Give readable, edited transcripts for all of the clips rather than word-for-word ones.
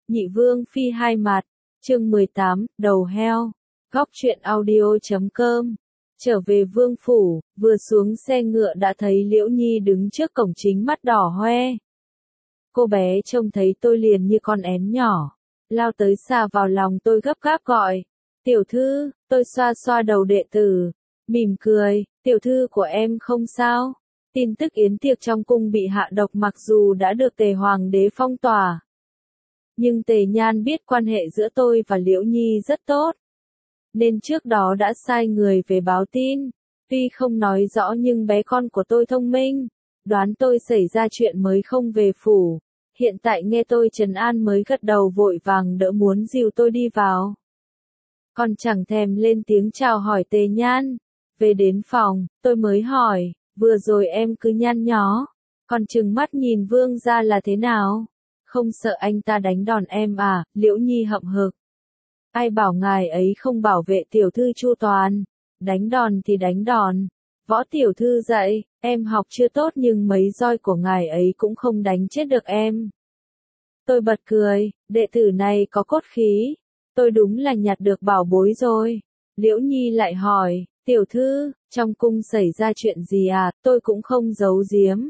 Nhị Vương Phi hai mặt, chương 18, đầu heo, góc truyện audio.com. Trở về Vương Phủ, vừa xuống xe ngựa đã thấy Liễu Nhi đứng trước cổng chính mắt đỏ hoe. Cô bé trông thấy tôi liền như con én nhỏ, lao tới xà vào lòng tôi gấp gáp gọi, tiểu thư, tôi xoa xoa đầu đệ tử, mỉm cười, tiểu thư của em không sao. Tin tức yến tiệc trong cung bị hạ độc mặc dù đã được Tề Hoàng đế phong tỏa. Nhưng Tề Nhan biết quan hệ giữa tôi và Liễu Nhi rất tốt. Nên trước đó đã sai người về báo tin. Tuy không nói rõ nhưng bé con của tôi thông minh. Đoán tôi xảy ra chuyện mới không về phủ. Hiện tại nghe tôi trấn an mới gật đầu vội vàng đỡ muốn dìu tôi đi vào. Còn chẳng thèm lên tiếng chào hỏi Tề Nhan. Về đến phòng, tôi mới hỏi, vừa rồi em cứ nhăn nhó. Còn trừng mắt nhìn Vương gia là thế nào? Không sợ anh ta đánh đòn em à? Liễu Nhi hậm hực. Ai bảo ngài ấy không bảo vệ tiểu thư chu toàn? Đánh đòn thì đánh đòn. Võ tiểu thư dạy, em học chưa tốt nhưng mấy roi của ngài ấy cũng không đánh chết được em. Tôi bật cười, đệ tử này có cốt khí. Tôi đúng là nhặt được bảo bối rồi. Liễu Nhi lại hỏi, tiểu thư, trong cung xảy ra chuyện gì à? Tôi cũng không giấu giếm.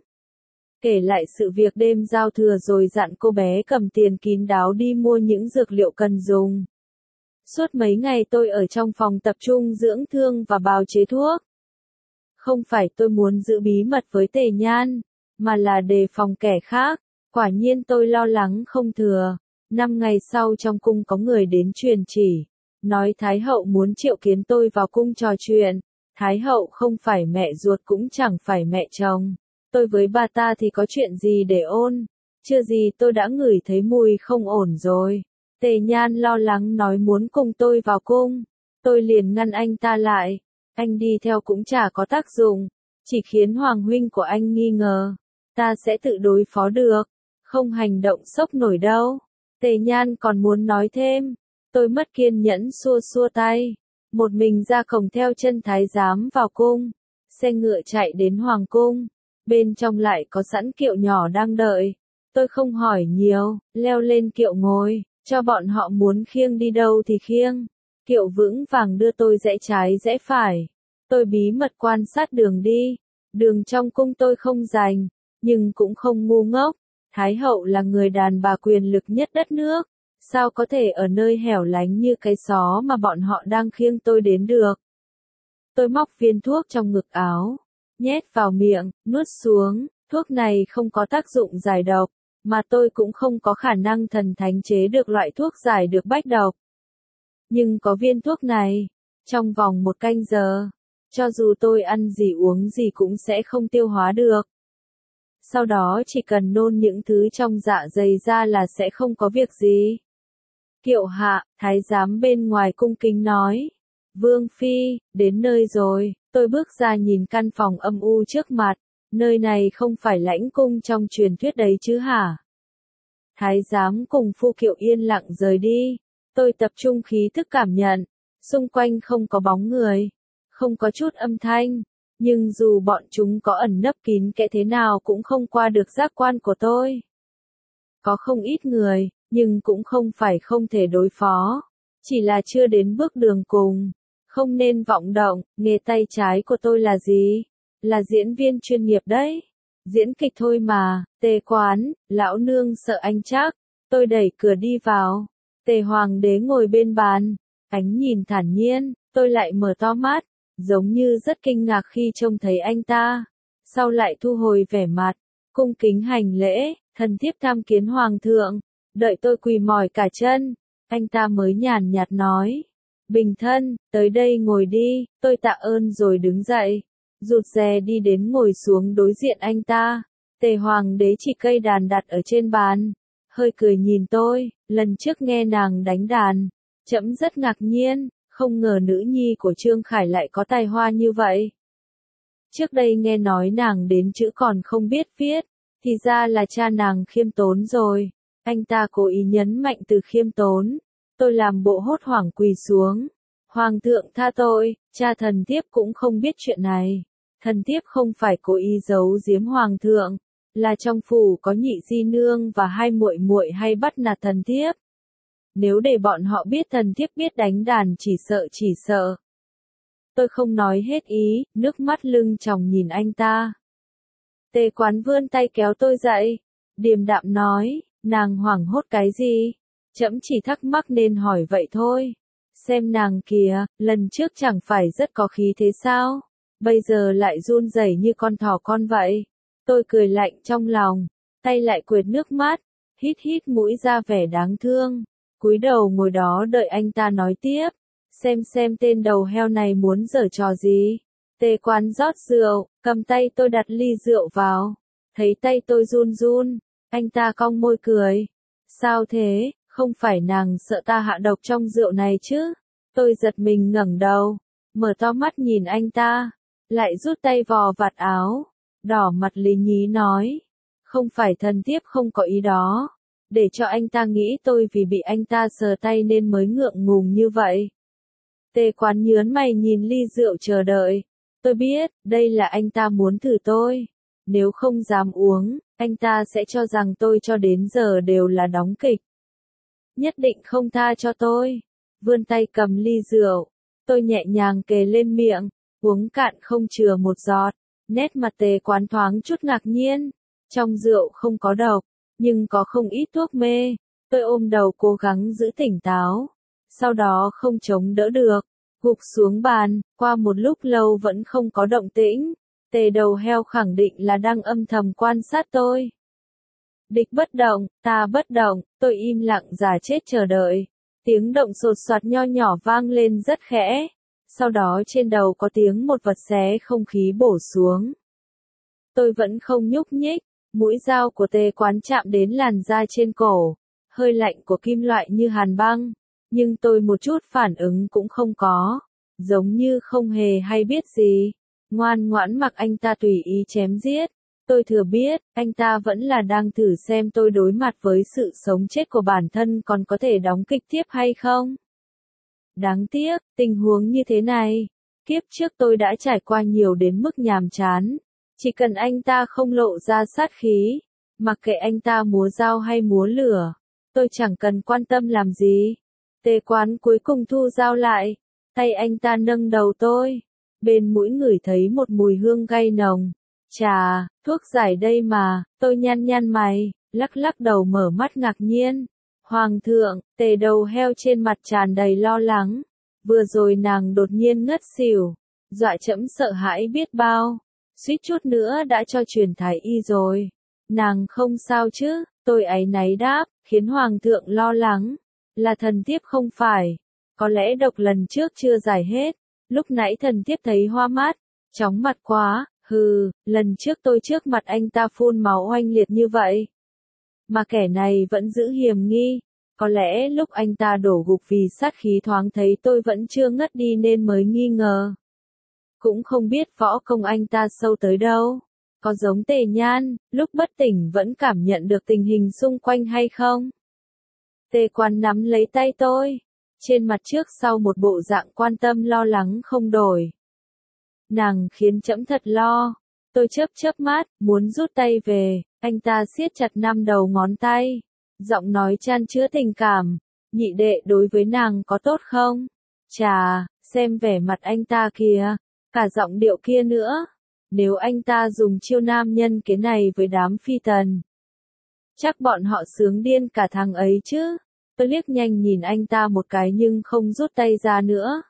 Kể lại sự việc đêm giao thừa rồi dặn cô bé cầm tiền kín đáo đi mua những dược liệu cần dùng. Suốt mấy ngày tôi ở trong phòng tập trung dưỡng thương và bào chế thuốc. Không phải tôi muốn giữ bí mật với Tề Nhan, mà là đề phòng kẻ khác. Quả nhiên tôi lo lắng không thừa. 5 ngày sau trong cung có người đến truyền chỉ, nói Thái hậu muốn triệu kiến tôi vào cung trò chuyện. Thái hậu không phải mẹ ruột cũng chẳng phải mẹ chồng. Tôi với bà ta thì có chuyện gì để ôn, chưa gì tôi đã ngửi thấy mùi không ổn rồi. Tề Nhan lo lắng nói muốn cùng tôi vào cung, tôi liền ngăn anh ta lại, anh đi theo cũng chả có tác dụng, chỉ khiến hoàng huynh của anh nghi ngờ, ta sẽ tự đối phó được, không hành động sốc nổi đâu. Tề Nhan còn muốn nói thêm, tôi mất kiên nhẫn xua xua tay, một mình ra cổng theo chân thái giám vào cung, xe ngựa chạy đến hoàng cung. Bên trong lại có sẵn kiệu nhỏ đang đợi. Tôi không hỏi nhiều, leo lên kiệu ngồi, cho bọn họ muốn khiêng đi đâu thì khiêng. Kiệu vững vàng đưa tôi rẽ trái rẽ phải. Tôi bí mật quan sát đường đi. Đường trong cung tôi không rành, nhưng cũng không ngu ngốc. Thái hậu là người đàn bà quyền lực nhất đất nước. Sao có thể ở nơi hẻo lánh như cái xó mà bọn họ đang khiêng tôi đến được? Tôi móc viên thuốc trong ngực áo. Nhét vào miệng, nuốt xuống, thuốc này không có tác dụng giải độc, mà tôi cũng không có khả năng thần thánh chế được loại thuốc giải được bách độc. Nhưng có viên thuốc này, trong vòng 1 canh giờ, cho dù tôi ăn gì uống gì cũng sẽ không tiêu hóa được. Sau đó chỉ cần nôn những thứ trong dạ dày ra là sẽ không có việc gì. Kiệu hạ, thái giám bên ngoài cung kính nói, Vương Phi, đến nơi rồi. Tôi bước ra nhìn căn phòng âm u trước mặt, nơi này không phải lãnh cung trong truyền thuyết đấy chứ hả? Thái giám cùng phu kiệu yên lặng rời đi, tôi tập trung khí thức cảm nhận, xung quanh không có bóng người, không có chút âm thanh, nhưng dù bọn chúng có ẩn nấp kín kẽ thế nào cũng không qua được giác quan của tôi. Có không ít người, nhưng cũng không phải không thể đối phó, chỉ là chưa đến bước đường cùng. Không nên vọng động, nghề tay trái của tôi là gì? Là diễn viên chuyên nghiệp đấy. Diễn kịch thôi mà, Tề quán, lão nương sợ anh chắc. Tôi đẩy cửa đi vào. Tề hoàng đế ngồi bên bàn, ánh nhìn thản nhiên, tôi lại mở to mắt, giống như rất kinh ngạc khi trông thấy anh ta. Sau lại thu hồi vẻ mặt, cung kính hành lễ, thần thiếp tham kiến hoàng thượng. Đợi tôi quỳ mỏi cả chân, anh ta mới nhàn nhạt nói. Bình thân, tới đây ngồi đi, tôi tạ ơn rồi đứng dậy, rụt rè đi đến ngồi xuống đối diện anh ta. Tề hoàng đế chỉ cây đàn đặt ở trên bàn, hơi cười nhìn tôi, lần trước nghe nàng đánh đàn, trẫm rất ngạc nhiên, không ngờ nữ nhi của Trương Khải lại có tài hoa như vậy. Trước đây nghe nói nàng đến chữ còn không biết viết, thì ra là cha nàng khiêm tốn rồi, anh ta cố ý nhấn mạnh từ khiêm tốn. Tôi làm bộ hốt hoảng quỳ xuống. Hoàng thượng tha tôi, cha thần thiếp cũng không biết chuyện này. Thần thiếp không phải cố ý giấu giếm hoàng thượng, là trong phủ có nhị di nương và 2 muội muội hay bắt nạt thần thiếp, nếu để bọn họ biết thần thiếp biết đánh đàn chỉ sợ. Tôi không nói hết ý, nước mắt lưng tròng nhìn anh ta. Tề Quán vươn tay kéo tôi dậy, điềm đạm nói, nàng hoảng hốt cái gì? Trẫm chỉ thắc mắc nên hỏi vậy thôi. Xem nàng kìa, lần trước chẳng phải rất có khí thế sao? Bây giờ lại run rẩy như con thỏ con vậy. Tôi cười lạnh trong lòng, tay lại quệt nước mắt, hít hít mũi ra vẻ đáng thương. Cúi đầu ngồi đó đợi anh ta nói tiếp. Xem tên đầu heo này muốn giở trò gì. Tề Quán rót rượu, cầm tay tôi đặt ly rượu vào. Thấy tay tôi run run, anh ta cong môi cười. Sao thế, không phải nàng sợ ta hạ độc trong rượu này chứ? Tôi giật mình ngẩng đầu, mở to mắt nhìn anh ta, lại rút tay vò vạt áo, đỏ mặt lý nhí nói. Không phải thần thiếp không có ý đó, để cho anh ta nghĩ tôi vì bị anh ta sờ tay nên mới ngượng ngùng như vậy. Tề Quán nhớn mày nhìn ly rượu chờ đợi. Tôi biết, đây là anh ta muốn thử tôi. Nếu không dám uống, anh ta sẽ cho rằng tôi cho đến giờ đều là đóng kịch. Nhất định không tha cho tôi. Vươn tay cầm ly rượu. Tôi nhẹ nhàng kề lên miệng, uống cạn không chừa một giọt. Nét mặt Tề Quán thoáng chút ngạc nhiên. Trong rượu không có độc, nhưng có không ít thuốc mê. Tôi ôm đầu cố gắng giữ tỉnh táo. Sau đó không chống đỡ được, gục xuống bàn, qua một lúc lâu vẫn không có động tĩnh. Tề đầu heo khẳng định là đang âm thầm quan sát tôi. Địch bất động, ta bất động, tôi im lặng giả chết chờ đợi. Tiếng động sột soạt nho nhỏ vang lên rất khẽ. Sau đó trên đầu có tiếng một vật xé không khí bổ xuống. Tôi vẫn không nhúc nhích, mũi dao của Tề Quán chạm đến làn da trên cổ. Hơi lạnh của kim loại như hàn băng. Nhưng tôi một chút phản ứng cũng không có. Giống như không hề hay biết gì. Ngoan ngoãn mặc anh ta tùy ý chém giết. Tôi thừa biết, anh ta vẫn là đang thử xem tôi đối mặt với sự sống chết của bản thân còn có thể đóng kịch tiếp hay không. Đáng tiếc, tình huống như thế này, kiếp trước tôi đã trải qua nhiều đến mức nhàm chán. Chỉ cần anh ta không lộ ra sát khí, mặc kệ anh ta múa dao hay múa lửa, tôi chẳng cần quan tâm làm gì. Tề Quán cuối cùng thu dao lại, tay anh ta nâng đầu tôi, bên mũi ngửi thấy một mùi hương gay nồng. Chà, thuốc giải đây mà, tôi nhăn nhăn mày, lắc lắc đầu mở mắt ngạc nhiên. Hoàng thượng, Tề đầu heo trên mặt tràn đầy lo lắng. Vừa rồi nàng đột nhiên ngất xỉu, dọa trẫm sợ hãi biết bao, suýt chút nữa đã cho truyền thái y rồi. Nàng không sao chứ? Tôi áy náy đáp, khiến hoàng thượng lo lắng. Là thần thiếp không phải. Có lẽ độc lần trước chưa giải hết. Lúc nãy thần thiếp thấy hoa mắt, chóng mặt quá. Hừ, lần trước tôi trước mặt anh ta phun máu oanh liệt như vậy. Mà kẻ này vẫn giữ hiềm nghi. Có lẽ lúc anh ta đổ gục vì sát khí thoáng thấy tôi vẫn chưa ngất đi nên mới nghi ngờ. Cũng không biết võ công anh ta sâu tới đâu. Có giống Tề Nhan, lúc bất tỉnh vẫn cảm nhận được tình hình xung quanh hay không? Tề Quán nắm lấy tay tôi. Trên mặt trước sau một bộ dạng quan tâm lo lắng không đổi. Nàng khiến trẫm thật lo. Tôi chớp mắt, muốn rút tay về. Anh ta siết chặt 5 đầu ngón tay. Giọng nói chan chứa tình cảm. Nhị đệ đối với nàng có tốt không? Chà, xem vẻ mặt anh ta kìa. Cả giọng điệu kia nữa. Nếu anh ta dùng chiêu nam nhân kế này với đám phi tần, chắc bọn họ sướng điên cả thằng ấy chứ. Tôi liếc nhanh nhìn anh ta một cái nhưng không rút tay ra nữa.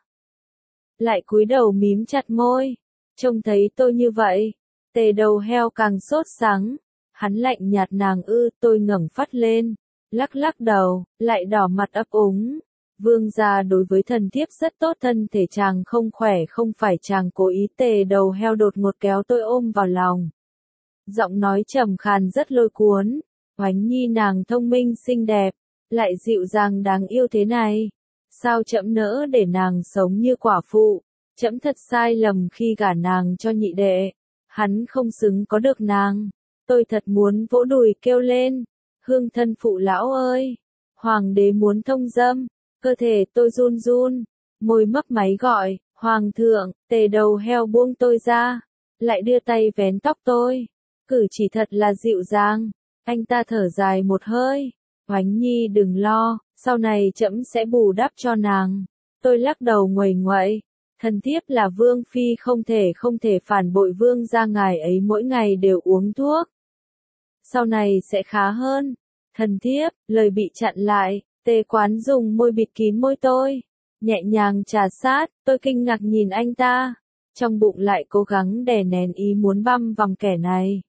Lại cúi đầu mím chặt môi. Trông thấy tôi như vậy, Tề đầu heo càng sốt sắng. Hắn lạnh nhạt nàng tôi ngẩng phát lên, lắc lắc đầu, lại đỏ mặt ấp úng. Vương gia đối với thần thiếp rất tốt, thân thể chàng không khỏe không phải chàng cố ý. Tề đầu heo đột ngột kéo tôi ôm vào lòng. Giọng nói trầm khàn rất lôi cuốn. Oánh nhi nàng thông minh xinh đẹp, lại dịu dàng đáng yêu thế này. Sao trẫm nỡ để nàng sống như quả phụ? Trẫm thật sai lầm khi gả nàng cho nhị đệ. Hắn không xứng có được nàng. Tôi thật muốn vỗ đùi kêu lên. Hương thân phụ lão ơi! Hoàng đế muốn thông dâm. Cơ thể tôi run run. Môi mấp máy gọi. Hoàng thượng! Tề đầu heo buông tôi ra. Lại đưa tay vén tóc tôi. Cử chỉ thật là dịu dàng. Anh ta thở dài một hơi. Oánh Nhi đừng lo, sau này trẫm sẽ bù đắp cho nàng. Tôi lắc đầu nguầy nguậy, thần thiếp là vương phi không thể phản bội vương gia, ngài ấy mỗi ngày đều uống thuốc. Sau này sẽ khá hơn. Thần thiếp, lời bị chặn lại, Tề Quán dùng môi bịt kín môi tôi, nhẹ nhàng trà sát, tôi kinh ngạc nhìn anh ta, trong bụng lại cố gắng đè nén ý muốn băm vằm kẻ này.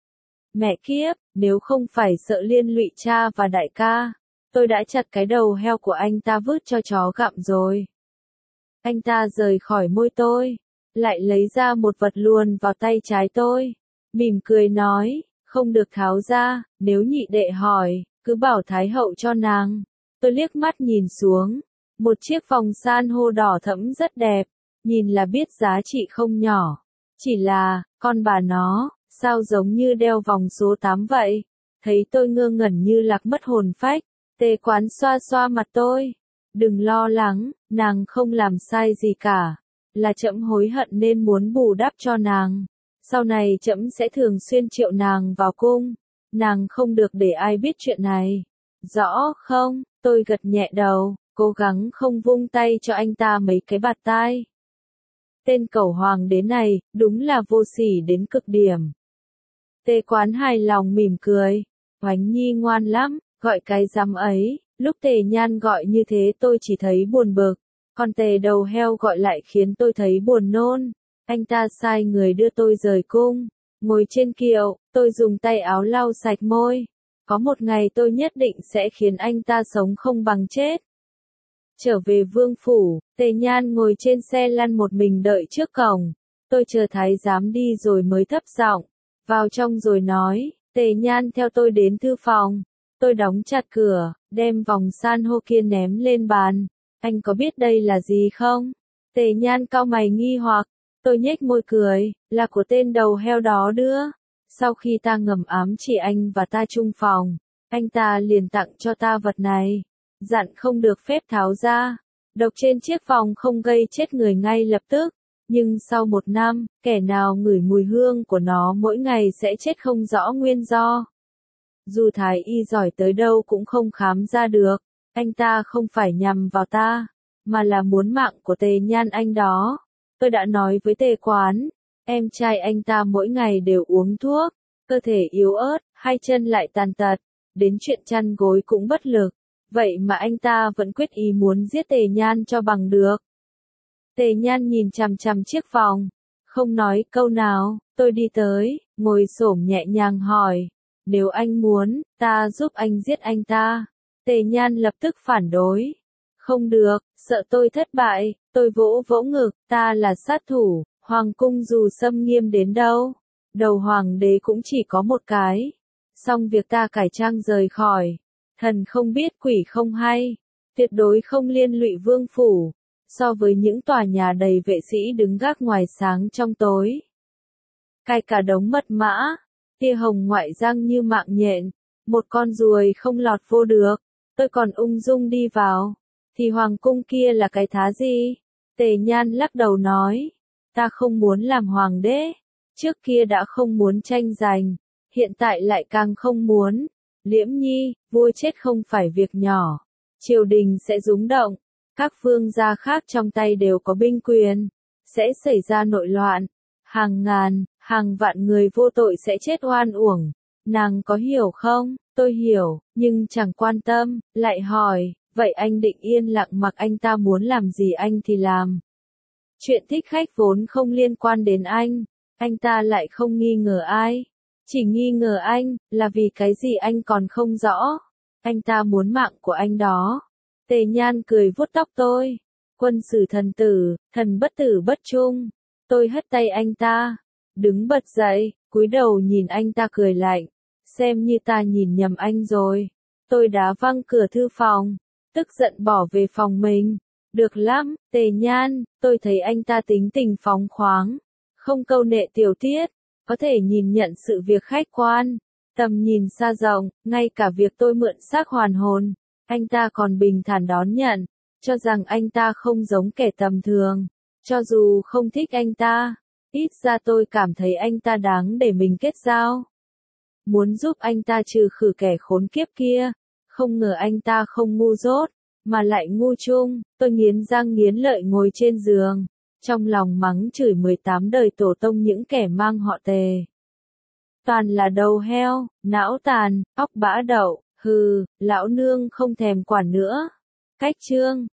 Mẹ kiếp, nếu không phải sợ liên lụy cha và đại ca, tôi đã chặt cái đầu heo của anh ta vứt cho chó gặm rồi. Anh ta rời khỏi môi tôi, lại lấy ra một vật luồn vào tay trái tôi, mỉm cười nói, không được tháo ra, nếu nhị đệ hỏi, cứ bảo Thái hậu cho nàng. Tôi liếc mắt nhìn xuống, một chiếc vòng san hô đỏ thẫm rất đẹp, nhìn là biết giá trị không nhỏ. Chỉ là, con bà nó, sao giống như đeo vòng số 8 vậy? Thấy tôi ngơ ngẩn như lạc mất hồn phách, Tề Quán xoa xoa mặt tôi. Đừng lo lắng, nàng không làm sai gì cả. Là trẫm hối hận nên muốn bù đắp cho nàng. Sau này trẫm sẽ thường xuyên triệu nàng vào cung. Nàng không được để ai biết chuyện này. Rõ không? Tôi gật nhẹ đầu, cố gắng không vung tay cho anh ta mấy cái bạt tai. Tên cẩu hoàng đế này, đúng là vô sỉ đến cực điểm. Tề Quán hài lòng mỉm cười. Oánh Nhi ngoan lắm, gọi cái dám ấy. Lúc Tề Nhan gọi như thế tôi chỉ thấy buồn bực. Còn Tề đầu heo gọi lại khiến tôi thấy buồn nôn. Anh ta sai người đưa tôi rời cung. Ngồi trên kiệu, tôi dùng tay áo lau sạch môi. Có một ngày tôi nhất định sẽ khiến anh ta sống không bằng chết. Trở về vương phủ, Tề Nhan ngồi trên xe lăn một mình đợi trước cổng. Tôi chờ thái giám đi rồi mới thấp giọng vào trong rồi nói, Tề Nhan theo tôi đến thư phòng. Tôi đóng chặt cửa, đem vòng san hô kia ném lên bàn. Anh có biết đây là gì không? Tề Nhan cau mày nghi hoặc. Tôi nhếch môi cười, là của tên đầu heo đó đưa. Sau khi ta ngầm ám chỉ anh và ta chung phòng, anh ta liền tặng cho ta vật này. Dặn không được phép tháo ra. Độc trên chiếc vòng không gây chết người ngay lập tức. Nhưng sau 1 năm, kẻ nào ngửi mùi hương của nó mỗi ngày sẽ chết không rõ nguyên do. Dù thái y giỏi tới đâu cũng không khám ra được. Anh ta không phải nhằm vào ta, mà là muốn mạng của Tề Nhan anh đó. Tôi đã nói với Tề Quán, em trai anh ta mỗi ngày đều uống thuốc, cơ thể yếu ớt, hai chân lại tàn tật, đến chuyện chăn gối cũng bất lực. Vậy mà anh ta vẫn quyết ý muốn giết Tề Nhan cho bằng được. Tề Nhan nhìn chằm chằm chiếc vòng, không nói câu nào. Tôi đi tới, ngồi xổm nhẹ nhàng hỏi, nếu anh muốn, ta giúp anh giết anh ta. Tề Nhan lập tức phản đối. Không được, sợ tôi thất bại. Tôi vỗ vỗ ngực, ta là sát thủ, hoàng cung dù xâm nghiêm đến đâu, đầu hoàng đế cũng chỉ có một cái. Xong việc ta cải trang rời khỏi. Thần không biết quỷ không hay, tuyệt đối không liên lụy vương phủ. So với những tòa nhà đầy vệ sĩ đứng gác ngoài sáng trong tối, cài cả đống mật mã, tia hồng ngoại răng như mạng nhện, một con ruồi không lọt vô được. Tôi còn ung dung đi vào, thì hoàng cung kia là cái thá gì? Tề Nhan lắc đầu nói, ta không muốn làm hoàng đế, trước kia đã không muốn tranh giành, hiện tại lại càng không muốn. Liễm Nhi, vua chết không phải việc nhỏ, triều đình sẽ rúng động, các vương gia khác trong tay đều có binh quyền, sẽ xảy ra nội loạn, hàng ngàn, hàng vạn người vô tội sẽ chết oan uổng. Nàng có hiểu không? Tôi hiểu, nhưng chẳng quan tâm, lại hỏi, vậy anh định yên lặng mặc anh ta muốn làm gì anh thì làm. Chuyện thích khách vốn không liên quan đến anh ta lại không nghi ngờ ai. Chỉ nghi ngờ anh, là vì cái gì anh còn không rõ. Anh ta muốn mạng của anh đó. Tề Nhan cười vuốt tóc tôi. Quân sử thần tử, thần bất tử bất trung. Tôi hất tay anh ta, đứng bật dậy, cúi đầu nhìn anh ta cười lạnh. Xem như ta nhìn nhầm anh rồi. Tôi đá văng cửa thư phòng, tức giận bỏ về phòng mình. Được lắm, Tề Nhan, tôi thấy anh ta tính tình phóng khoáng, không câu nệ tiểu tiết, có thể nhìn nhận sự việc khách quan, tầm nhìn xa rộng, ngay cả việc tôi mượn xác hoàn hồn, anh ta còn bình thản đón nhận, cho rằng anh ta không giống kẻ tầm thường. Cho dù không thích anh ta, ít ra tôi cảm thấy anh ta đáng để mình kết giao. Muốn giúp anh ta trừ khử kẻ khốn kiếp kia, Không ngờ anh ta không ngu dốt, mà lại ngu chung, tôi nghiến răng nghiến lợi ngồi trên giường, trong lòng mắng chửi 18 đời tổ tông những kẻ mang họ Tề. Toàn là đầu heo, não tàn, óc bã đậu, hừ, lão nương không thèm quản nữa. Cách chương